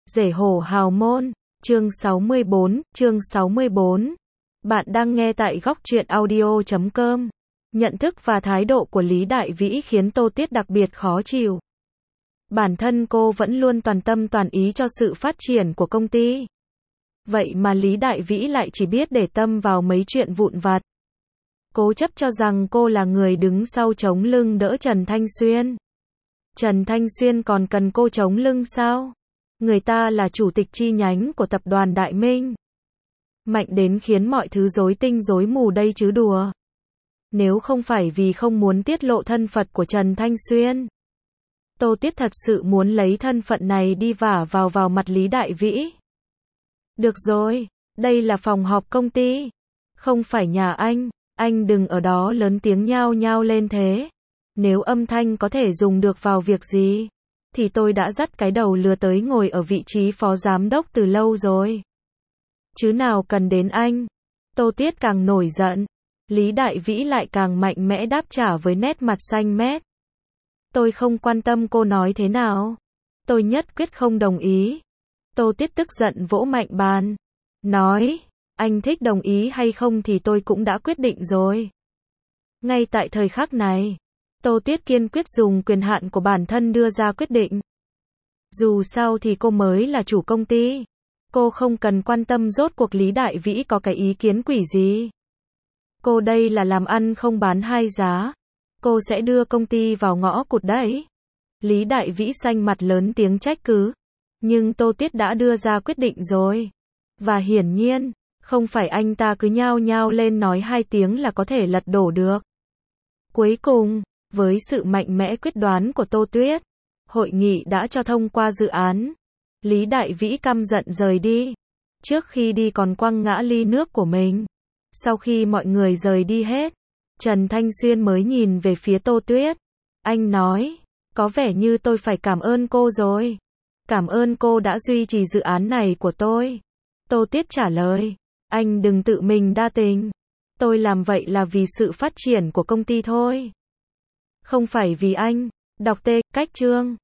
Rể hổ hào môn, chương 64. Bạn đang nghe tại góc truyện audio.com. Nhận thức và thái độ của Lý Đại Vĩ khiến Tô Tuyết đặc biệt khó chịu. Bản thân cô vẫn luôn toàn tâm toàn ý cho sự phát triển của công ty. Vậy mà Lý Đại Vĩ lại chỉ biết để tâm vào mấy chuyện vụn vặt. Cố chấp cho rằng cô là người đứng sau chống lưng đỡ Trần Thanh Xuyên. Trần Thanh Xuyên còn cần cô chống lưng sao? Người ta là chủ tịch chi nhánh của tập đoàn Đại Minh. Mạnh đến khiến mọi thứ rối tinh rối mù đây chứ đùa. Nếu không phải vì không muốn tiết lộ thân phận của Trần Thanh Xuyên, Tô Tuyết thật sự muốn lấy thân phận này đi vả vào mặt Lý Đại Vĩ. Được rồi, đây là phòng họp công ty, không phải nhà anh đừng ở đó lớn tiếng nhao nhao lên thế. Nếu âm thanh có thể dùng được vào việc gì, thì tôi đã dắt cái đầu lừa tới ngồi ở vị trí phó giám đốc từ lâu rồi. Chứ nào cần đến anh. Tô Tuyết càng nổi giận, Lý Đại Vĩ lại càng mạnh mẽ đáp trả với nét mặt xanh mét. Tôi không quan tâm cô nói thế nào. Tôi nhất quyết không đồng ý. Tô Tuyết tức giận vỗ mạnh bàn. Nói, anh thích đồng ý hay không thì tôi cũng đã quyết định rồi. Ngay tại thời khắc này, Tô Tuyết kiên quyết dùng quyền hạn của bản thân đưa ra quyết định. Dù sao thì cô mới là chủ công ty. Cô không cần quan tâm rốt cuộc Lý Đại Vĩ có cái ý kiến quỷ gì. Cô đây là làm ăn không bán hai giá. Cô sẽ đưa công ty vào ngõ cụt đấy. Lý Đại Vĩ xanh mặt lớn tiếng trách cứ. Nhưng Tô Tuyết đã đưa ra quyết định rồi. Và hiển nhiên, không phải anh ta cứ nhao nhao lên nói hai tiếng là có thể lật đổ được. Cuối cùng, với sự mạnh mẽ quyết đoán của Tô Tuyết, hội nghị đã cho thông qua dự án. Lý Đại Vĩ căm giận rời đi. Trước khi đi còn quăng ngã ly nước của mình. Sau khi mọi người rời đi hết, Trần Thanh Xuyên mới nhìn về phía Tô Tuyết. Anh nói, có vẻ như tôi phải cảm ơn cô rồi. Cảm ơn cô đã duy trì dự án này của tôi. Tô Tuyết trả lời, anh đừng tự mình đa tình. Tôi làm vậy là vì sự phát triển của công ty thôi. Không phải vì anh. Đọc T. Cách chương.